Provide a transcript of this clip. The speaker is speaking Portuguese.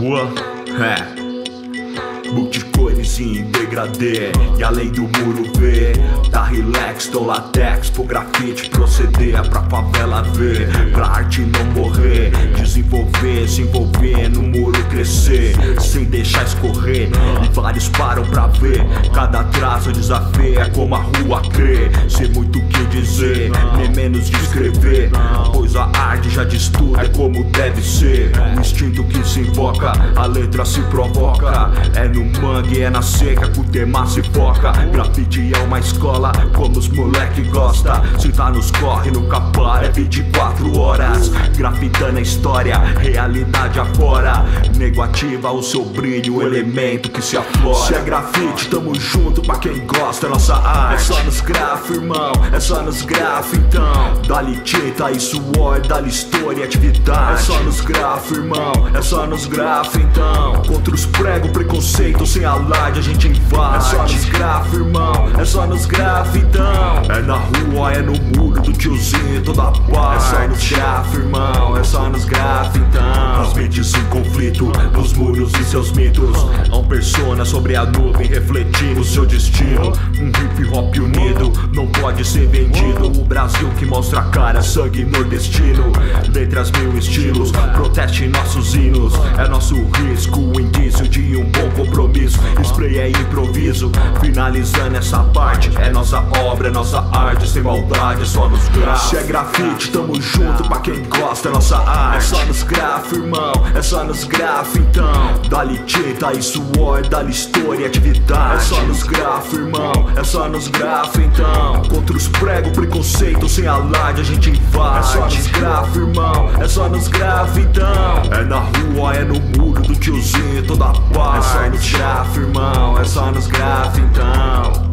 rua, book de cores em degradê. E além do muro ver, tá relax, tô latex pro grafite proceder, pra favela ver, pra arte não morrer, desenvolver, se envolver no muro crescer, sem deixar escorrer. E vários param pra ver, cada traço desafio é como a rua crê. Sei muito o que dizer, nem menos de escrever, pois a arte já diz tudo, é como deve ser. O instinto que se invoca, a letra se provoca, é no mangue, é na seca que o tema se foca. Grafite é uma escola, como os moleque gosta. Se tá nos corre, nunca para, é 24 horas grafitando a história, realidade afora. Nego ativa o seu brilho, o elemento que se aflora. Se é grafite, tamo junto pra quem gosta, é nossa arte. É só nos graf, irmão, é só nos graf, então. Dá-lhe tinta e suor, dá-lhe história e atividade. É só nos graf, irmão, é só nos graf, então. Contra os pregos, preconceito, sem alarde a gente invade. É só nos graf, irmão, é só nos graf, então. É na rua, é no muro do tiozinho, toda paz. É só nos graf, irmão, é só nos graf, então. As mentes em conflito, nos muros e seus mitos. Há um persona sobre a nuvem refletindo o seu destino. Um hip hop unido, não pode ser vendido. O Brasil que mostra a cara, sangue nordestino. Letras mil estilos, proteste nossos hinos. É nosso risco, o indício de um bom compromisso. Spray é improviso, finalizando essa parte. É nossa obra, é nossa arte, sem maldade, é só nos graf. Se é grafite, tamo junto pra quem gosta, é nossa arte. É só nos graf, irmão, é só nos graf, então. Dá-lhe tinta e suor, dá-lhe história e atividade. É só nos graf, irmão, é só nos graf, então. Contra os pregos, preconceito, sem alarde a gente invade. É só nos graf, irmão, é só nos graf, então. É na rua, é no muro do tiozinho, toda paz. É só nos graf, irmão, é só nos graf, então.